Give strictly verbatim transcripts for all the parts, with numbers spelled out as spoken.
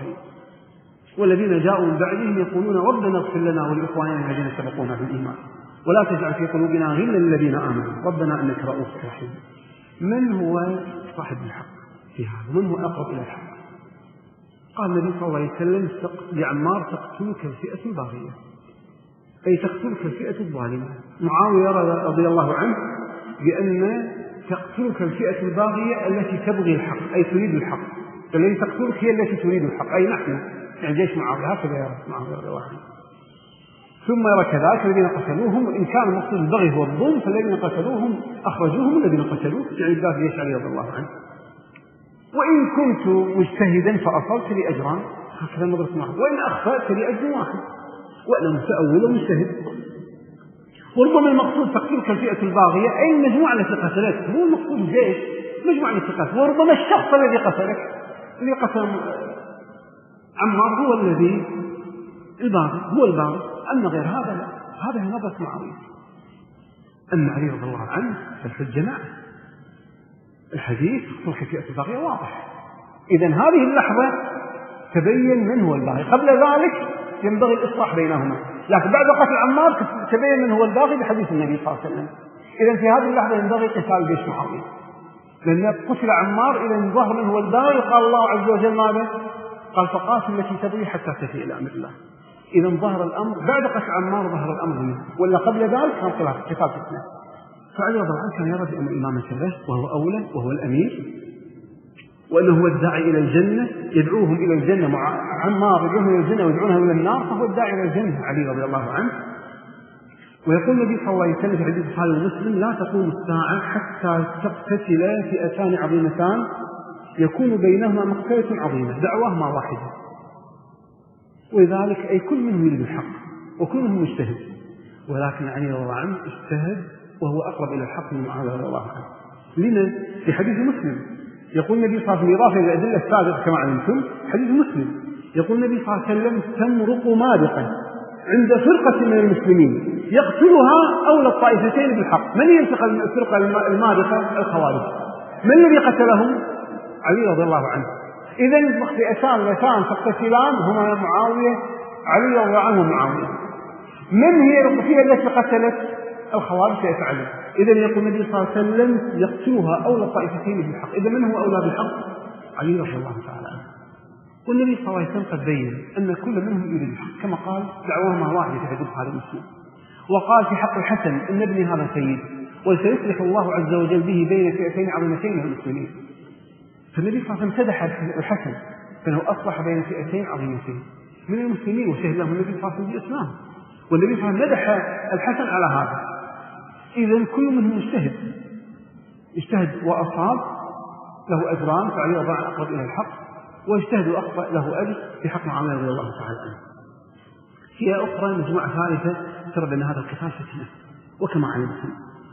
رحيم. والذين جاءوا من بعدهم يقولون ربنا اغفر لنا ولإخواننا الذين سبقونا بالإيمان ولا تجعل في قلوبنا غلا للذين آمنوا ربنا إنك رؤوف رحيم. من هو صاحب الحق في هذا؟ من هو أقرب إلى الحق؟ قال النبي صلى الله عليه وسلم لعمار تقتلك الفئة الباغية، أي تقتلك الفئة الظالمة. معاوية رضي الله عنه بأن تقتلك الفئة الباغية التي تبغي الحق أي تريد الحق، التي تقتلك هي التي تريد الحق أي نحن يعني جيش معاوية، هكذا يرى معاوية رضي الله عنه. ثم يرى كذلك الذين قتلوهم، وإن كان المقصود البغي هو الظلم فالذين قتلوهم أخرجوهم الذين قتلوه يعني ذات جيش علي رضي الله عنه. وإن كنت مجتهدا فأصلت لي أجران، هكذا نظرة واحد، وإن أخطأت لي أجر واحد، وأنا متأول ومجتهد. وربما المقصود تقتلك الفئة الباغية أي المجموعة التي قتلت، مو المقصود الجيش، مجموعة التي قتلت. وربما الشخص الذي قتلك اللي قتل عمار هو الذي الباغي، هو الباغي، أما غير هذا لا. هذا هي نظرة معاوية. أما علي رضي الله عنه فالحجة معه، الحديث تقتلك الفئة الباغية واضح. إذن هذه اللحظة تبين من هو الباغي، قبل ذلك ينبغي الإصلاح بينهما، لكن بعد قتل عمار تبين من هو الباغي بحديث النبي صلى الله عليه وسلم. إذن في هذه اللحظة ينبغي قتال جيش معاوية، لأن قتل عمار إذن ظهر من هو الباغي. قال الله عز وجل ماذا؟ قال فقاتل التي تبغي حتى تفيء إلى أمر الله. إذن ظهر الأمر بعد قتل عمار، ظهر الأمر منه، ولا قبل ذلك كان قتال فتنة. فعلي رضي الله عنه كان يرى بأن الإمامة له وهو أولى وهو الأمير، وأنه هو الداعي إلى الجنة، يدعوهم إلى الجنة مع عمار، يدعوهم إلى الجنة ويدعونهم إلى النار، فهو الداعي إلى الجنة علي رضي الله عنه. ويقول النبي صلى الله عليه وسلم في حديث البخاري ومسلم لا تقوم الساعة حتى تقتتل فئتان عظيمتان يكون بينهما مقتلة عظيمة دعواهما واحدة. ولذلك أي كل منهم يريد الحق وكل منهم مجتهد، ولكن علي رضي الله عنه اجتهد وهو أقرب إلى الحق من معاوية رضي الله عنه. لما؟ في حديث مسلم يقول النبي صلى الله عليه وسلم إضافة إلى الأدلة السابقة كما علمتم، حديث مسلم يقول النبي صلى الله عليه وسلم تمرق مارقة عند فرقة من المسلمين يقتلها أولى الطائفتين بالحق. من ينتقل من الفرقة المارقة؟ الخوارج. من الذي قتلهم؟ علي رضي الله عنه. إذن فئتان لتان تقتتلان هما معاوية، علي رضي الله عنه ومعاوية. من هي الفئة التي قتلت؟ الخوارج فئة علي. إذن يقول النبي صلى الله عليه وسلم يقتلها أولى الطائفتين بالحق. إذا من هو أولى بالحق؟ علي رضي الله تعالى عنه. والنبي صلى الله عليه وسلم قد بين أن كل منهم يريد الحق كما قال دعواهما واحدة في حديث البخاري ومسلم. وقال في حق الحسن إن ابني هذا سيد وسيصلح الله عز وجل به بين فئتين عظيمتين من المسلمين. فالنبي صلى الله عليه وسلم سدح الحسن فإنه أصلح بين فئتين عظيمتين من المسلمين، وشهد له النبي صلى الله عليه وسلم بالإسلام، والنبي صلى الله عليه وسلم مدح الحسن على هذا. إذن كل منهم يجتهد اجتهد وأصاب له أجران، فعلي رضي الله عنه أقرب إلى الحق، واجتهد وأخطأ له أجر في حق معاوية رضي الله تعالى عنه. فئة أخرى مجموعة ثالثة ترى بأن هذا القتال فتنة وكما علمتم،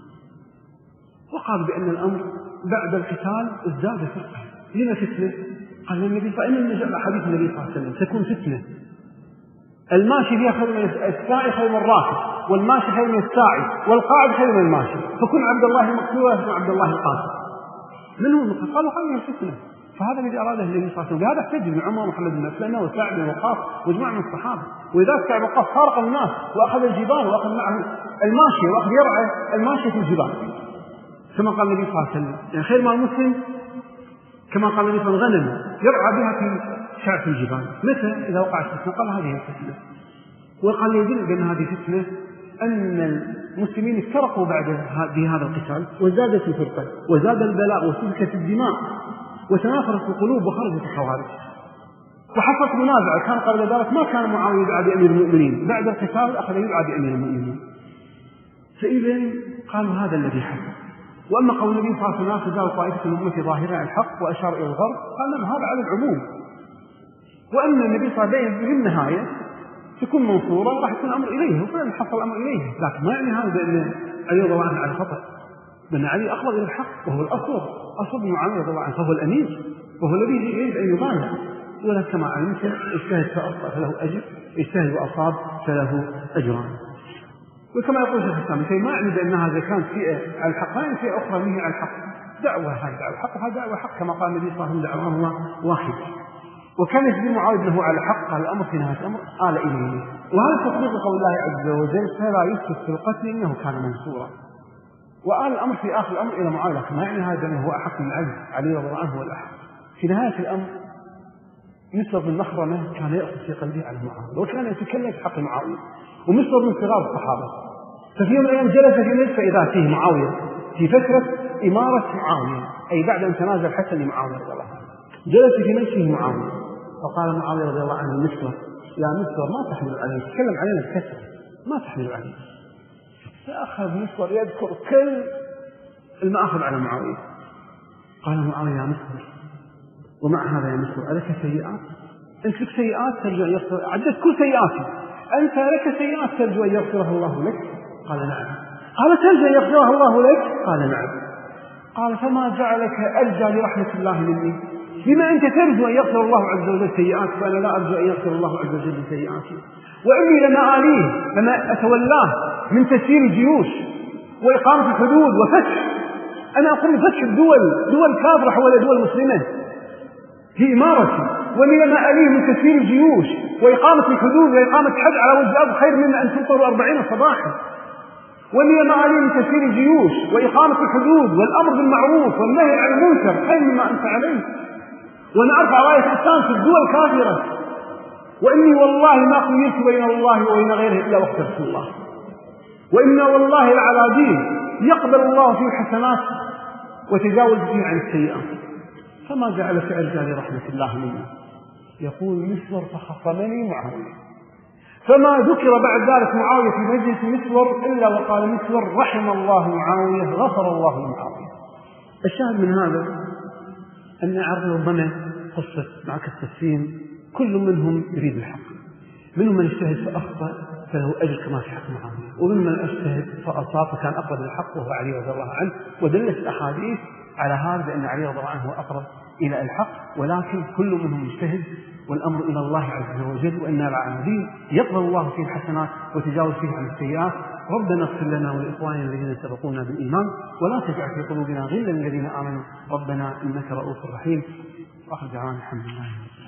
وقال بأن الأمر بعد القتال ازداد فرقة. لما فتنة؟ قال النبي فإن المجال حديث النبي صلى الله عليه وسلم تكون فتنة الماشي فيها خير من الساعي خير من الراكب، والماشي خير من الساعي، والقاعد خير من الماشي، فكن عبد الله المقتول وكن عبد الله القاتل. من هو المقتول؟ قالوا خير من الفتنة. فهذا الذي أراده النبي صلى الله عليه وسلم. بهذا احتج ابن عمر ومحمد بن مسلمة وسعد بن وقاص وجماعة من الصحابة. وإذا سعد بن وقاص فارق الناس وأخذ الجبال وأخذ معه الماشي وأخذ يرعى الماشي في الجبال كما قال النبي صلى الله عليه وسلم. يعني خير ما المسلم كما قال النبي صلى الله عليه وسلم غنم يرعى بها في شعب الجبال. متى؟ إذا وقعت فتنة قال هذه الفتنة. وقال يدل بأن هذه فتنة أن المسلمين افترقوا بعد هذا القتال وزادت الفرقة وزاد البلاء وسفكت الدماء وتنافرت القلوب وخرجت الخوارج وحصلت منازعة. كان قبل ذلك ما كان معاوية يدعى بأمير المؤمنين، بعد القتال أخذ يدعى بأمير المؤمنين. فإذا قالوا هذا الذي حصل. وأما قول النبي صلى الله عليه وسلم تزال طائفة من أمتي ظاهرة على الحق وأشار إلى الغرب، قال لهم هذا على العموم. وأن النبي صلى الله عليه وسلم في النهاية تكون منصورة راح يكون الأمر إليه وفعلا حصل الأمر إليه، لكن ما يعني هذا بأن علي رضي الله عنه على خطأ، بأن علي أقرب إلى الحق وهو الأصل أصل من معاوية رضي الله عنه، فهو الأمير وهو الذي يريد أن يبايع. ولا كما علمت اجتهد فأخطأ فله أجر، اجتهد وأصاب فله أجران. وكما يقول شيخ الإسلام شيء ما يعني بأنها إذا كانت فئة على الحق هذه فئة أخرى منها على الحق، دعوة هذه دعوة الحق وهذا دعوة حق كما قال النبي صلى الله عليه وسلم دعوة واحد. وكان يجري معاوية أنه على حق، قال الأمر في نهاية الأمر آل إليه. وهذا تطبيق قول الله عز وجل فلا يسرف في القتل إنه كان منصورا. وآل الأمر في آخر الأمر إلى معاوية، ما يعني هذا أنه هو أحق من العز، علي رضي الله عنه هو الأحق. في نهاية الأمر مسور بن مخرمة كان يأخذ في قلبه على معاوية وكان يتكلم في حق معاوية، ومسور من صغار الصحابة. ففي يوم من الأيام جلس في مجلس فإذا فيه معاوية في فترة إمارة معاوية، أي بعد أن تنازل الحسن لمعاوية رضي الله عنه، جلس في مجلسه معاوية فقال معاوية رضي الله عنه مسور يا مسور ما تحمل علينا، تكلم علينا بكثرة ما تحمل علينا. فأخذ مسور يذكر كل المآخذ على معاوية. قال معاوية يا مسور ومع هذا يا مسور ألك سيئات؟ أنت لك سيئات ترجو أن يغفر، عدت كل سيئاتي، أنت لك سيئات ترجو أن يغفرها الله لك؟ قال نعم. قال ترجو أن يغفرها الله لك؟ قال نعم. قال فما جعلك أرجى لرحمة الله مني؟ بما أنت ترجو أن يغفر الله عز وجل سيئاتك وأنا لا أرجو أن يغفر الله عز وجل سيئاتي. وإني لما آليه لما أتولاه من تسيير الجيوش وإقامة الحدود وفتح، أنا أقوم بفتح الدول، دول كافرة حول دول مسلمة في إمارتي، وإني لما آليه من تسيير الجيوش وإقامة الحدود وإقامة الحد على وجه الأرض خير مما أن تمطروا أربعين صباحا. وإني لما آليه من تسيير الجيوش وإقامة الحدود والأمر بالمعروف والنهي عن المنكر خير مما أنت عليه، وأنا أرفع راية الإسلام في الدول الكافرة. وإني والله ما خيرت بين الله وبين غيره إلا وقت رسول الله، وإنا والله لعلى دين يقبل الله فيه الحسنات وتجاوز فيه عن السيئات، فما جعلك أرجى لرحمة الله مني. يقول مسور فخصمني معاوية، فما ذكر بعد ذلك معاوية في مجلس مسور إلا وقال مسور رحم الله معاوية غفر الله لمعاوية. الشاهد من هذا أن أعرف ربما قصة معك التسليم كل منهم يريد الحق، منهم من اجتهد فأخطأ فله أجر كما في حق معاوية، ومن من اجتهد فأصاب فكان أقرب للحق وهو علي رضي الله عنه. ودلت الأحاديث على هذا بأن علي رضي الله عنه هو أقرب إلى الحق، ولكن كل منهم مجتهد والأمر إلى الله عز وجل، وإنا لعالمين يقبل الله فيه الحسنات وتجاوز فيه عن السيئات. ربنا اغفر لنا ولإخواننا الذين سبقونا بالإيمان ولا تجعل في قلوبنا غلا للذين آمنوا ربنا إنك رؤوف رحيم. وآخر دعوانا الحمد لله.